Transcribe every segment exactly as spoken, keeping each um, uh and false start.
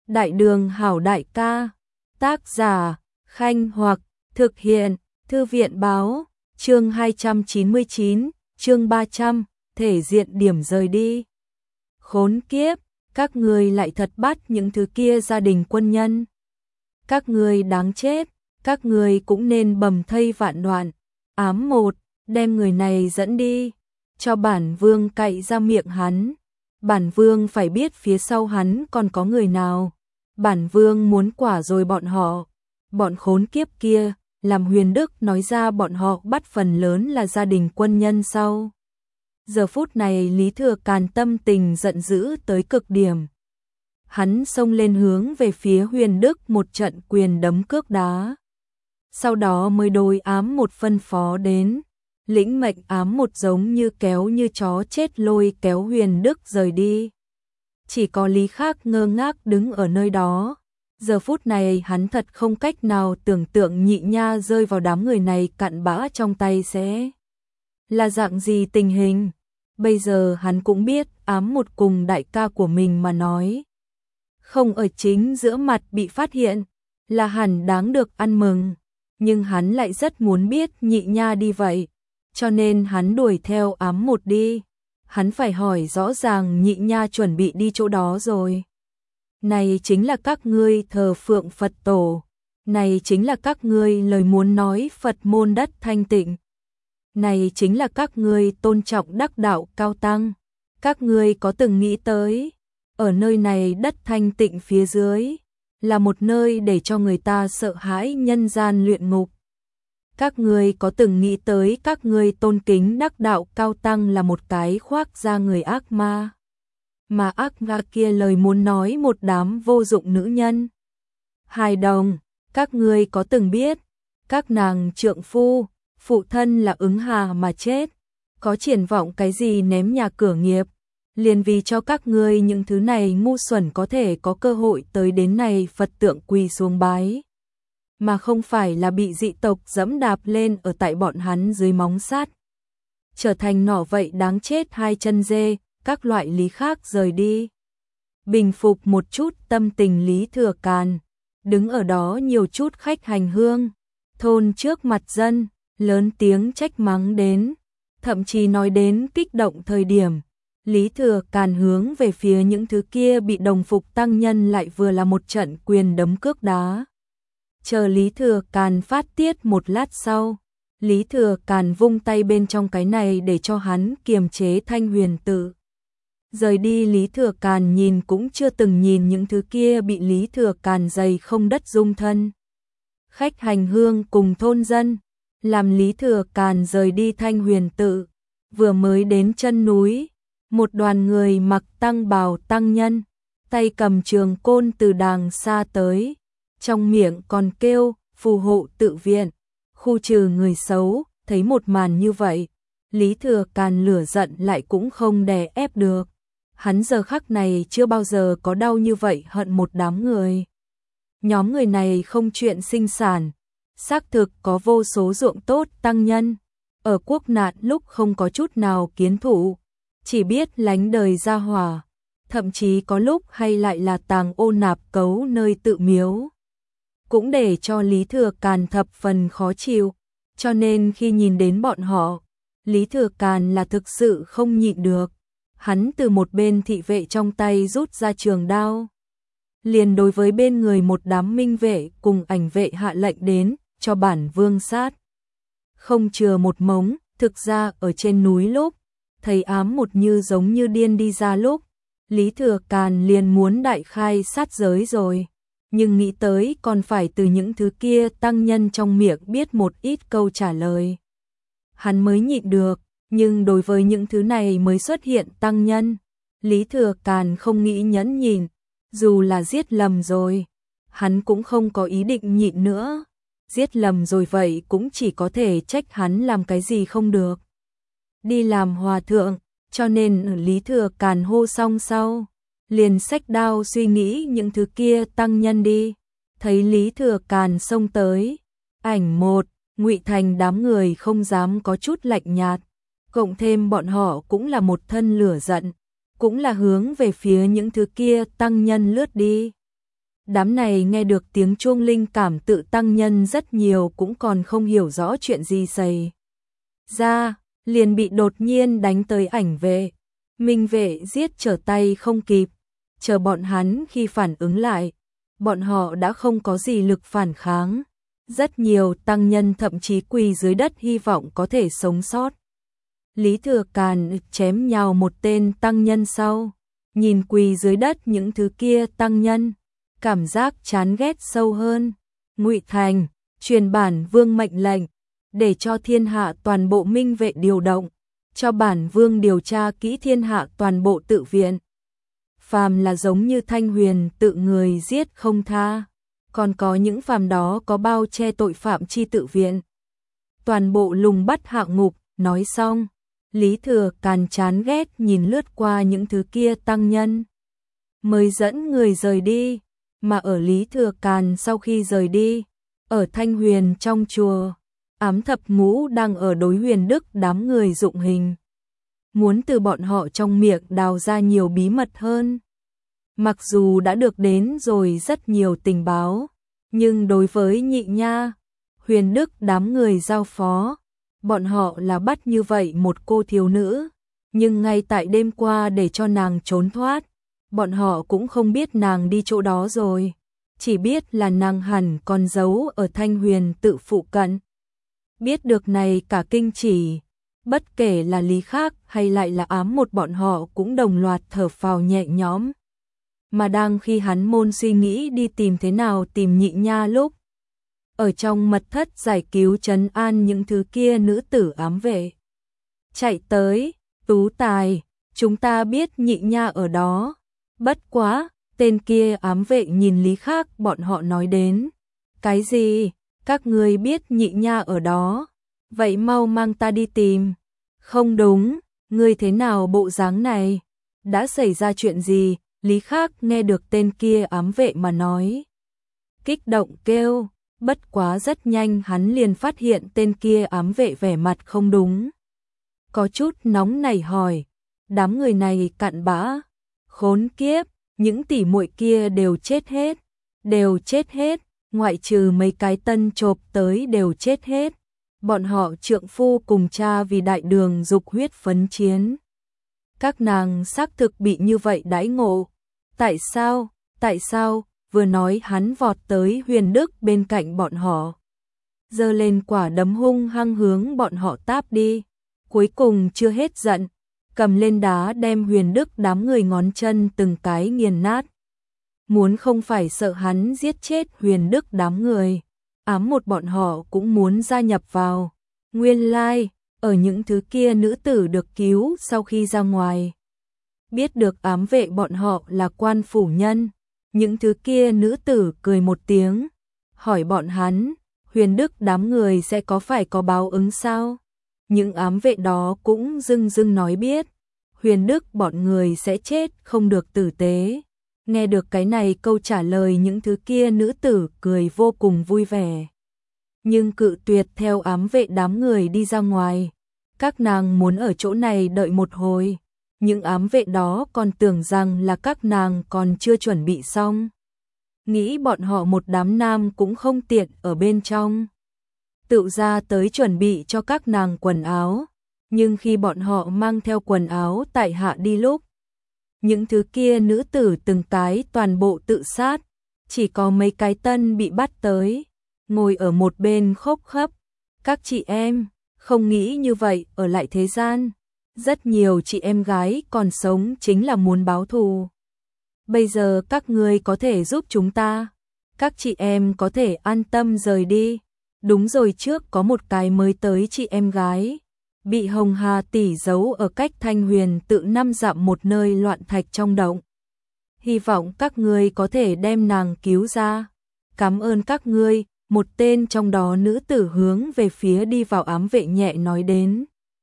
Đại đường hảo đại ca, tác giả, Khanh Hoặc, thực hiện, Thư viện báo, chương hai trăm chín mươi chín, chương ba trăm, thể diện điểm rời đi. Khốn kiếp, các ngươi lại thật bắt những thứ kia gia đình quân nhân. Các ngươi đáng chết, các ngươi cũng nên bầm thây vạn đoạn. Ám một, đem người này dẫn đi, cho bản vương cạy ra miệng hắn. Bản vương phải biết phía sau hắn còn có người nào. Bản vương muốn quả rồi bọn họ. Bọn khốn kiếp kia, làm Huyền Đức nói ra bọn họ bắt phần lớn là gia đình quân nhân sau. Giờ phút này Lý Thừa Càn tâm tình giận dữ tới cực điểm. Hắn xông lên hướng về phía Huyền Đức một trận quyền đấm cước đá. Sau đó mới đối ám một phân phó đến. Lĩnh mệnh ám một giống như kéo như chó chết lôi kéo Huyền Đức rời đi. Chỉ có Lý Khác ngơ ngác đứng ở nơi đó. Giờ phút này hắn thật không cách nào tưởng tượng Nhị Nha rơi vào đám người này cặn bã trong tay sẽ là dạng gì tình hình. Bây giờ hắn cũng biết ám một cùng đại ca của mình mà nói. Không ở chính giữa mặt bị phát hiện là hẳn đáng được ăn mừng. Nhưng hắn lại rất muốn biết Nhị Nha đi vậy. Cho nên hắn đuổi theo ám một đi. Hắn phải hỏi rõ ràng Nhị Nha chuẩn bị đi chỗ đó rồi. Này chính là các ngươi thờ phượng Phật tổ. Này chính là các ngươi lời muốn nói Phật môn đất thanh tịnh. Này chính là các ngươi tôn trọng đắc đạo cao tăng. Các ngươi có từng nghĩ tới, ở nơi này đất thanh tịnh phía dưới, là một nơi để cho người ta sợ hãi nhân gian luyện ngục. Các ngươi có từng nghĩ tới các ngươi tôn kính đắc đạo cao tăng là một cái khoác da người ác ma. Mà ác ma kia lời muốn nói một đám vô dụng nữ nhân. Hài đồng, các ngươi có từng biết, các nàng trượng phu, phụ thân là ứng hà mà chết, có triển vọng cái gì ném nhà cửa nghiệp, liền vì cho các ngươi những thứ này ngu xuẩn có thể có cơ hội tới đến này Phật tượng quỳ xuống bái. Mà không phải là bị dị tộc dẫm đạp lên ở tại bọn hắn dưới móng sắt. Trở thành nỏ vậy đáng chết hai chân dê, các loại Lý Khác rời đi. Bình phục một chút tâm tình Lý Thừa Càn, đứng ở đó nhiều chút khách hành hương, thôn trước mặt dân, lớn tiếng trách mắng đến, thậm chí nói đến kích động thời điểm. Lý Thừa Càn hướng về phía những thứ kia bị đồng phục tăng nhân lại vừa là một trận quyền đấm cước đá. Chờ Lý Thừa Càn phát tiết một lát sau, Lý Thừa Càn vung tay bên trong cái này để cho hắn kiềm chế Thanh Huyền Tự. Rời đi Lý Thừa Càn nhìn cũng chưa từng nhìn những thứ kia bị Lý Thừa Càn dày không đất dung thân. Khách hành hương cùng thôn dân, làm Lý Thừa Càn rời đi Thanh Huyền Tự, vừa mới đến chân núi, một đoàn người mặc tăng bào tăng nhân, tay cầm trường côn từ đàng xa tới. Trong miệng còn kêu, phù hộ tự viện, khu trừ người xấu, thấy một màn như vậy. Lý Thừa Càn lửa giận lại cũng không đè ép được. Hắn giờ khắc này chưa bao giờ có đau như vậy hận một đám người. Nhóm người này không chuyện sinh sản, xác thực có vô số ruộng tốt tăng nhân. Ở quốc nạn lúc không có chút nào kiến thủ, chỉ biết lánh đời ra hỏa. Thậm chí có lúc hay lại là tàng ô nạp cấu nơi tự miếu. Cũng để cho Lý Thừa Càn thập phần khó chịu, cho nên khi nhìn đến bọn họ, Lý Thừa Càn là thực sự không nhịn được. Hắn từ một bên thị vệ trong tay rút ra trường đao. Liền đối với bên người một đám minh vệ cùng ảnh vệ hạ lệnh đến, cho bản vương sát. Không chừa một mống, thực ra ở trên núi lúc, thấy ám một như giống như điên đi ra lúc, Lý Thừa Càn liền muốn đại khai sát giới rồi. Nhưng nghĩ tới còn phải từ những thứ kia tăng nhân trong miệng biết một ít câu trả lời. Hắn mới nhịn được, nhưng đối với những thứ này mới xuất hiện tăng nhân, Lý Thừa Càn không nghĩ nhẫn nhịn, dù là giết lầm rồi, hắn cũng không có ý định nhịn nữa. Giết lầm rồi vậy cũng chỉ có thể trách hắn làm cái gì không được. Đi làm hòa thượng, cho nên Lý Thừa Càn hô xong sau. Liền xách đao suy nghĩ những thứ kia tăng nhân đi. Thấy Lý Thừa Càn xông tới. Ảnh một, Ngụy Thành đám người không dám có chút lạnh nhạt. Cộng thêm bọn họ cũng là một thân lửa giận. Cũng là hướng về phía những thứ kia tăng nhân lướt đi. Đám này nghe được tiếng chuông linh cảm tự tăng nhân rất nhiều cũng còn không hiểu rõ chuyện gì xảy ra, liền bị đột nhiên đánh tới ảnh vệ. Minh vệ giết trở tay không kịp, chờ bọn hắn khi phản ứng lại, bọn họ đã không có gì lực phản kháng. Rất nhiều tăng nhân thậm chí quỳ dưới đất hy vọng có thể sống sót. Lý Thừa Càn chém nhào một tên tăng nhân sau, nhìn quỳ dưới đất những thứ kia tăng nhân, cảm giác chán ghét sâu hơn. Ngụy Thành truyền bản vương mệnh lệnh, để cho thiên hạ toàn bộ minh vệ điều động, cho bản vương điều tra kỹ thiên hạ toàn bộ tự viện. Phàm là giống như Thanh Huyền tự người giết không tha, còn có những phàm đó có bao che tội phạm chi tự viện, toàn bộ lùng bắt hạ ngục. Nói xong, Lý Thừa Càn chán ghét nhìn lướt qua những thứ kia tăng nhân, mới dẫn người rời đi. Mà ở Lý Thừa Càn sau khi rời đi, ở Thanh Huyền trong chùa, Ám Thập Ngũ đang ở đối Huyền Đức đám người dụng hình, muốn từ bọn họ trong miệng đào ra nhiều bí mật hơn. Mặc dù đã được đến rồi rất nhiều tình báo, nhưng đối với Nhị Nha, Huyền Đức đám người giao phó, bọn họ là bắt như vậy một cô thiếu nữ, nhưng ngay tại đêm qua để cho nàng trốn thoát, bọn họ cũng không biết nàng đi chỗ đó rồi, chỉ biết là nàng hẳn còn giấu ở Thanh Huyền tự phụ cận. Biết được này cả kinh chỉ, bất kể là Lý Khác hay lại là Ám Một bọn họ cũng đồng loạt thở phào nhẹ nhõm. Mà đang khi hắn môn suy nghĩ đi tìm thế nào tìm Nhị Nha lúc, ở trong mật thất giải cứu trấn an những thứ kia nữ tử ám vệ chạy tới. Tú Tài, chúng ta biết Nhị Nha ở đó. Bất quá, tên kia ám vệ nhìn Lý Khác bọn họ nói đến. Cái gì? Các ngươi biết Nhị Nha ở đó? Vậy mau mang ta đi tìm. Không đúng, ngươi thế nào bộ dáng này? Đã xảy ra chuyện gì? Lý Khác nghe được tên kia ám vệ mà nói, kích động kêu. Bất quá rất nhanh hắn liền phát hiện tên kia ám vệ vẻ mặt không đúng, có chút nóng nảy hỏi, đám người này cặn bã, khốn kiếp, những tỷ muội kia đều chết hết, đều chết hết, ngoại trừ mấy cái tân chộp tới đều chết hết. Bọn họ trượng phu cùng cha vì đại đường dục huyết phấn chiến, các nàng xác thực bị như vậy đãi ngộ. Tại sao? Tại sao? Vừa nói hắn vọt tới Huyền Đức bên cạnh bọn họ, giơ lên quả đấm hung hăng hướng bọn họ táp đi. Cuối cùng chưa hết giận, cầm lên đá đem Huyền Đức đám người ngón chân từng cái nghiền nát. Muốn không phải sợ hắn giết chết Huyền Đức đám người, Ám Một bọn họ cũng muốn gia nhập vào. Nguyên lai, like, ở những thứ kia nữ tử được cứu sau khi ra ngoài, biết được ám vệ bọn họ là quan phủ nhân, những thứ kia nữ tử cười một tiếng, hỏi bọn hắn, Huyền Đức đám người sẽ có phải có báo ứng sao? Những ám vệ đó cũng dưng dưng nói biết, Huyền Đức bọn người sẽ chết không được tử tế. Nghe được cái này câu trả lời, những thứ kia nữ tử cười vô cùng vui vẻ, nhưng cự tuyệt theo ám vệ đám người đi ra ngoài. Các nàng muốn ở chỗ này đợi một hồi. Những ám vệ đó còn tưởng rằng là các nàng còn chưa chuẩn bị xong, nghĩ bọn họ một đám nam cũng không tiện ở bên trong, tự ra tới chuẩn bị cho các nàng quần áo. Nhưng khi bọn họ mang theo quần áo tại hạ đi lúc, những thứ kia nữ tử từng cái toàn bộ tự sát, chỉ có mấy cái tân bị bắt tới, ngồi ở một bên khóc khóc. Các chị em, không nghĩ như vậy ở lại thế gian. Rất nhiều chị em gái còn sống chính là muốn báo thù. Bây giờ các ngươi có thể giúp chúng ta, các chị em có thể an tâm rời đi. Đúng rồi, trước có một cái mới tới chị em gái, bị Hồng Hà tỷ giấu ở cách Thanh Huyền tự năm dặm một nơi loạn thạch trong động. Hy vọng các ngươi có thể đem nàng cứu ra. Cảm ơn các ngươi. Một tên trong đó nữ tử hướng về phía đi vào ám vệ nhẹ nói đến.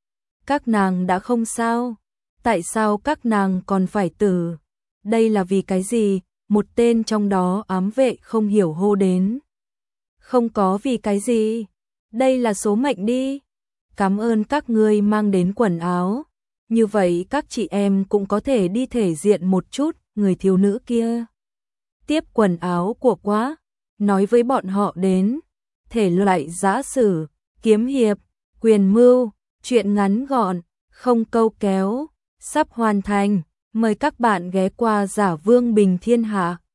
Các nàng đã không sao, tại sao các nàng còn phải tử? Đây là vì cái gì? Một tên trong đó ám vệ không hiểu hô đến. Không có vì cái gì, đây là số mệnh đi. Cảm ơn các ngươi mang đến quần áo, như vậy các chị em cũng có thể đi thể diện một chút. Người thiếu nữ kia tiếp quần áo của Quá, nói với bọn họ đến. Thể loại giã sử, kiếm hiệp, quyền mưu, truyện ngắn gọn, không câu kéo, sắp hoàn thành. Mời các bạn ghé qua Giả Vương Bình Thiên Hạ.